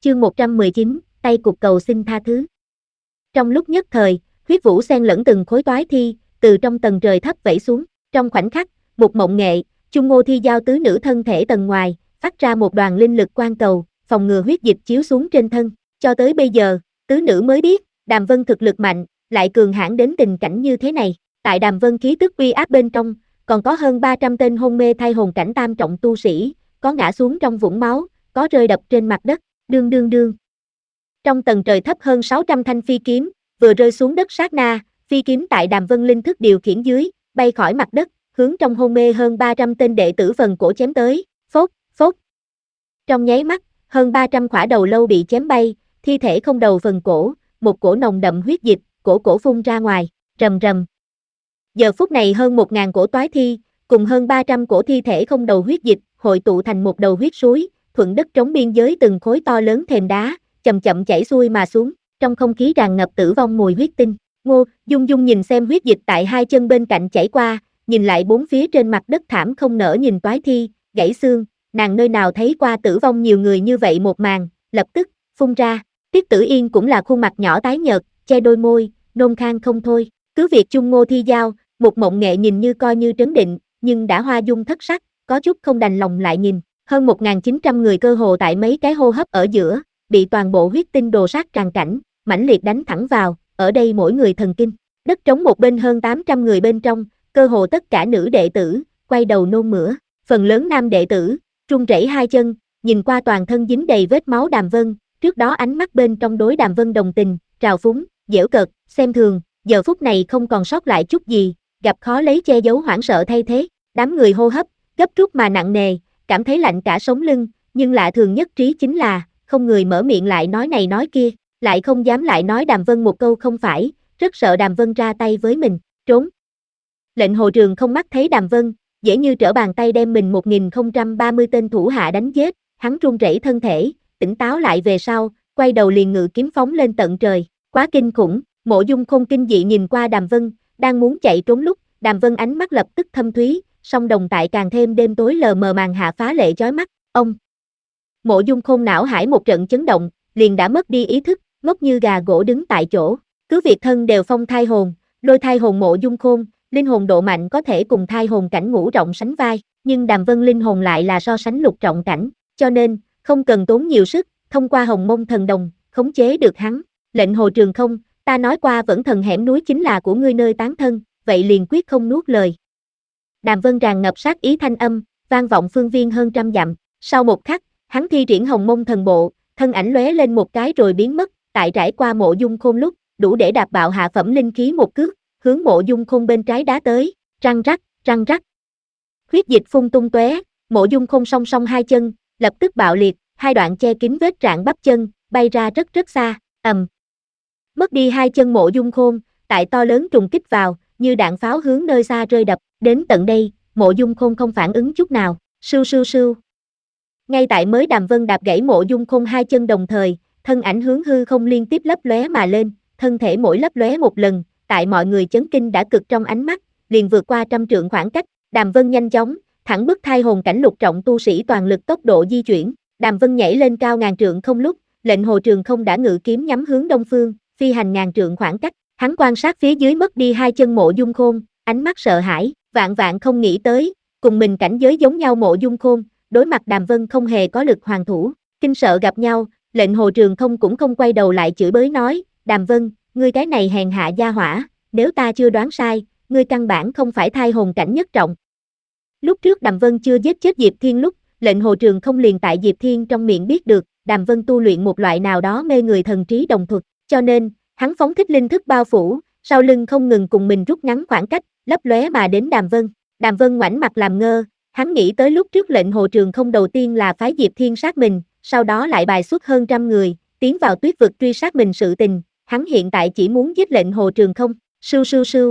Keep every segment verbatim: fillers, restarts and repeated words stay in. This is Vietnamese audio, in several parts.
Chương một trăm mười chín, tay cục cầu xin tha thứ. Trong lúc nhất thời, huyết vũ xen lẫn từng khối toái thi, từ trong tầng trời thấp vẩy xuống. Trong khoảnh khắc, Mục Mộng Nghệ, Chung Ngô Thi Giao tứ nữ thân thể tầng ngoài, phát ra một đoàn linh lực quang cầu, phòng ngừa huyết dịch chiếu xuống trên thân. Cho tới bây giờ, tứ nữ mới biết, Đàm Vân thực lực mạnh, lại cường hãn đến tình cảnh như thế này. Tại Đàm Vân khí tức uy áp bên trong, còn có hơn ba trăm tên hôn mê thai hồn cảnh tam trọng tu sĩ, có ngã xuống trong vũng máu, có rơi đập trên mặt đất. Đương đương đương. Trong tầng trời thấp hơn sáu trăm thanh phi kiếm, vừa rơi xuống đất sát na, phi kiếm tại Đàm Vân linh thức điều khiển dưới, bay khỏi mặt đất, hướng trong hôn mê hơn ba trăm tên đệ tử phần cổ chém tới, phốt, phốt. Trong nháy mắt, hơn ba trăm khỏa đầu lâu bị chém bay, thi thể không đầu phần cổ, một cổ nồng đậm huyết dịch, cổ cổ phun ra ngoài, rầm rầm. Giờ phút này hơn một nghìn cổ toái thi, cùng hơn ba trăm cổ thi thể không đầu huyết dịch, hội tụ thành một đầu huyết suối, thuận đất trống biên giới từng khối to lớn thềm đá, chậm chậm chảy xuôi mà xuống, trong không khí tràn ngập tử vong mùi huyết tinh. Ngô Dung Dung nhìn xem huyết dịch tại hai chân bên cạnh chảy qua, nhìn lại bốn phía trên mặt đất thảm không nỡ nhìn toái thi, gãy xương, nàng nơi nào thấy qua tử vong nhiều người như vậy một màn, lập tức phun ra. Tiết Tử Yên cũng là khuôn mặt nhỏ tái nhợt, che đôi môi, nôn khan không thôi. Cứ việc Chung Ngô Thi Giao, Mục Mộng Nghệ nhìn như coi như trấn định, nhưng đã hoa dung thất sắc, có chút không đành lòng lại nhìn. Hơn một nghìn chín trăm người cơ hồ tại mấy cái hô hấp ở giữa, bị toàn bộ huyết tinh đồ sát tràn cảnh, mãnh liệt đánh thẳng vào, ở đây mỗi người thần kinh. Đất trống một bên hơn tám trăm người bên trong, cơ hồ tất cả nữ đệ tử, quay đầu nôn mửa. Phần lớn nam đệ tử, run rẩy hai chân, nhìn qua toàn thân dính đầy vết máu Đàm Vân, trước đó ánh mắt bên trong đối Đàm Vân đồng tình, trào phúng, giễu cợt, xem thường, giờ phút này không còn sót lại chút gì, gặp khó lấy che giấu hoảng sợ thay thế. Đám người hô hấp, gấp rút mà nặng nề, cảm thấy lạnh cả sống lưng, nhưng lạ thường nhất trí chính là, không người mở miệng lại nói này nói kia, lại không dám lại nói Đàm Vân một câu không phải, rất sợ Đàm Vân ra tay với mình, trốn. Lệnh Hồ Trường không mắt thấy Đàm Vân, dễ như trở bàn tay đem mình một nghìn không trăm ba mươi tên thủ hạ đánh giết, hắn run rẩy thân thể, tỉnh táo lại về sau, quay đầu liền ngự kiếm phóng lên tận trời, quá kinh khủng. Mộ Dung Khôn kinh dị nhìn qua Đàm Vân, đang muốn chạy trốn lúc, Đàm Vân ánh mắt lập tức thâm thúy, song đồng tại càng thêm đêm tối lờ mờ màn hạ phá lệ chói mắt. Ông Mộ Dung Khôn não hải một trận chấn động, liền đã mất đi ý thức, ngốc như gà gỗ đứng tại chỗ. Cứ việc thân đều phong thai hồn, lôi thai hồn Mộ Dung Khôn, linh hồn độ mạnh có thể cùng thai hồn cảnh ngũ trọng sánh vai, nhưng Đàm Vân linh hồn lại là so sánh lục trọng cảnh, cho nên không cần tốn nhiều sức, thông qua Hồng Mông thần đồng, khống chế được hắn. Lệnh Hồ Trường không, ta nói qua vẫn thần hẻm núi chính là của ngươi nơi tán thân, vậy liền quyết không nuốt lời. Đàm Vân tràn ngập sát ý thanh âm, vang vọng phương viên hơn trăm dặm. Sau một khắc, hắn thi triển Hồng Mông thần bộ, thân ảnh lóe lên một cái rồi biến mất, tại trải qua Mộ Dung Khôn lúc, đủ để đạp bạo hạ phẩm linh khí một cước, hướng Mộ Dung Khôn bên trái đá tới, răng rắc, răng rắc. Huyết dịch phun tung tóe, Mộ Dung Khôn song song hai chân, lập tức bạo liệt, hai đoạn che kín vết rạn bắp chân, bay ra rất rất xa, ầm. Mất đi hai chân Mộ Dung Khôn, tại to lớn trùng kích vào, như đạn pháo hướng nơi xa rơi đập, đến tận đây, Mộ Dung Khôn không phản ứng chút nào, sưu sưu sưu. Ngay tại mới Đàm Vân đạp gãy Mộ Dung Khôn hai chân đồng thời, thân ảnh hướng hư không liên tiếp lấp lóe mà lên, thân thể mỗi lấp lóe một lần, tại mọi người chấn kinh đã cực trong ánh mắt, liền vượt qua trăm trượng khoảng cách, Đàm Vân nhanh chóng, thẳng bức thai hồn cảnh lục trọng tu sĩ toàn lực tốc độ di chuyển, Đàm Vân nhảy lên cao ngàn trượng không lúc, Lệnh Hồ Trường không đã ngự kiếm nhắm hướng đông phương, phi hành ngàn trượng khoảng cách, hắn quan sát phía dưới mất đi hai chân Mộ Dung Khôn, ánh mắt sợ hãi, vạn vạn không nghĩ tới, cùng mình cảnh giới giống nhau Mộ Dung Khôn, đối mặt Đàm Vân không hề có lực hoàn thủ, kinh sợ gặp nhau, Lệnh Hồ Trường không cũng không quay đầu lại chửi bới nói, Đàm Vân, ngươi cái này hèn hạ gia hỏa, nếu ta chưa đoán sai, ngươi căn bản không phải thai hồn cảnh nhất trọng. Lúc trước Đàm Vân chưa giết chết Diệp Thiên lúc, Lệnh Hồ Trường không liền tại Diệp Thiên trong miệng biết được, Đàm Vân tu luyện một loại nào đó mê người thần trí đồng thuật, cho nên, hắn phóng thích linh thức bao phủ, sau lưng không ngừng cùng mình rút ngắn khoảng cách, lấp lóe mà đến Đàm Vân. Đàm Vân ngoảnh mặt làm ngơ, hắn nghĩ tới lúc trước Lệnh Hồ Trường không đầu tiên là phái Diệp Thiên sát mình, sau đó lại bài xuất hơn trăm người, tiến vào tuyết vực truy sát mình sự tình, hắn hiện tại chỉ muốn giết Lệnh Hồ Trường không, sưu sưu sưu.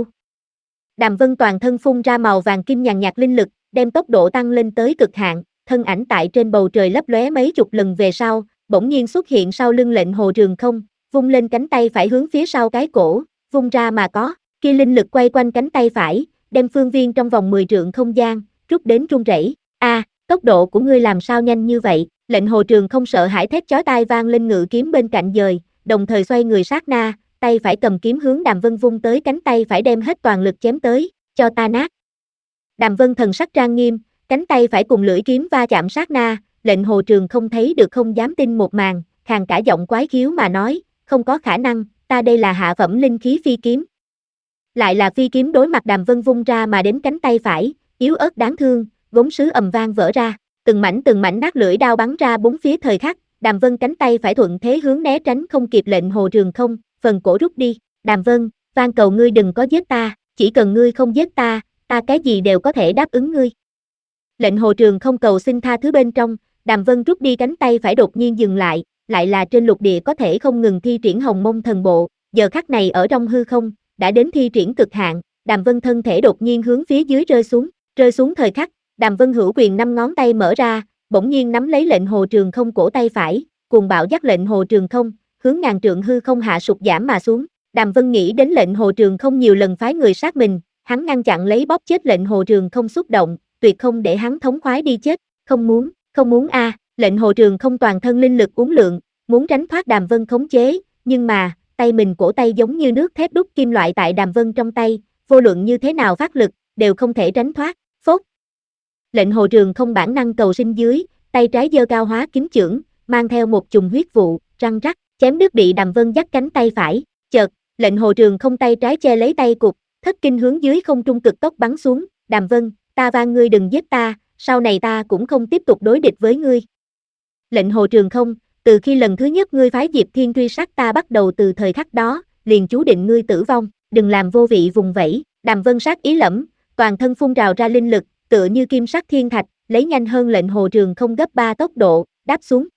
Đàm Vân toàn thân phun ra màu vàng kim nhàn nhạt linh lực, đem tốc độ tăng lên tới cực hạn, thân ảnh tại trên bầu trời lấp lóe mấy chục lần về sau, bỗng nhiên xuất hiện sau lưng Lệnh Hồ Trường không, vung lên cánh tay phải hướng phía sau cái cổ, vung ra mà có, kia linh lực quay quanh cánh tay phải, đem phương viên trong vòng mười trượng không gian, rút đến run rẩy. A, tốc độ của ngươi làm sao nhanh như vậy? Lệnh Hồ Trường không sợ hãi thét chói tai vang lên ngự kiếm bên cạnh dời, đồng thời xoay người sát na, tay phải cầm kiếm hướng Đàm Vân vung tới cánh tay phải đem hết toàn lực chém tới, cho ta nát. Đàm Vân thần sắc trang nghiêm, cánh tay phải cùng lưỡi kiếm va chạm sát na, Lệnh Hồ Trường không thấy được không dám tin một màn, khàn cả giọng quái khiếu mà nói, không có khả năng, ta đây là hạ phẩm linh khí phi kiếm. Lại là phi kiếm đối mặt Đàm Vân vung ra mà đến cánh tay phải, yếu ớt đáng thương, gốm sứ ầm vang vỡ ra, từng mảnh từng mảnh nát lưỡi đao bắn ra bốn phía thời khắc, Đàm Vân cánh tay phải thuận thế hướng né tránh không kịp Lệnh Hồ Trường không, phần cổ rút đi, Đàm Vân, van cầu ngươi đừng có giết ta, chỉ cần ngươi không giết ta, ta cái gì đều có thể đáp ứng ngươi. Lệnh Hồ Trường không cầu xin tha thứ bên trong, Đàm Vân rút đi cánh tay phải đột nhiên dừng lại, lại là trên lục địa có thể không ngừng thi triển Hồng Mông Thần Bộ, giờ khắc này ở trong hư không, đã đến thi triển cực hạn, Đàm Vân thân thể đột nhiên hướng phía dưới rơi xuống, rơi xuống thời khắc, Đàm Vân hữu quyền năm ngón tay mở ra, bỗng nhiên nắm lấy Lệnh Hồ Trường không cổ tay phải, cuồng bạo dắt Lệnh Hồ Trường không, hướng ngàn trượng hư không hạ sụt giảm mà xuống. Đàm Vân nghĩ đến Lệnh Hồ Trường không nhiều lần phái người sát mình, hắn ngăn chặn lấy bóp chết Lệnh Hồ Trường không xúc động, tuyệt không để hắn thống khoái đi chết, không muốn, không muốn a, à. Lệnh Hồ Trường không toàn thân linh lực uốn lượn, muốn tránh thoát Đàm Vân khống chế, nhưng mà, tay mình cổ tay giống như nước thép đúc kim loại tại Đàm Vân trong tay, vô luận như thế nào phát lực, đều không thể tránh thoát, phốt. Lệnh Hồ Trường không bản năng cầu sinh dưới, tay trái giơ cao hóa kiếm chưởng, mang theo một chùm huyết vụ, răng rắc, chém đứt bị Đàm Vân dắt cánh tay phải, chợt, Lệnh Hồ Trường không tay trái che lấy tay cụt, thất kinh hướng dưới không trung cực tốc bắn xuống, Đàm Vân, ta van ngươi đừng giết ta, sau này ta cũng không tiếp tục đối địch với ngươi. Lệnh Hồ Trường không, từ khi lần thứ nhất ngươi phái Diệp Thiên truy sát ta bắt đầu từ thời khắc đó, liền chú định ngươi tử vong, đừng làm vô vị vùng vẫy, Đàm Vân sát ý lẫm, toàn thân phun trào ra linh lực, tựa như kim sắc thiên thạch, lấy nhanh hơn Lệnh Hồ Trường không gấp ba tốc độ, đáp xuống.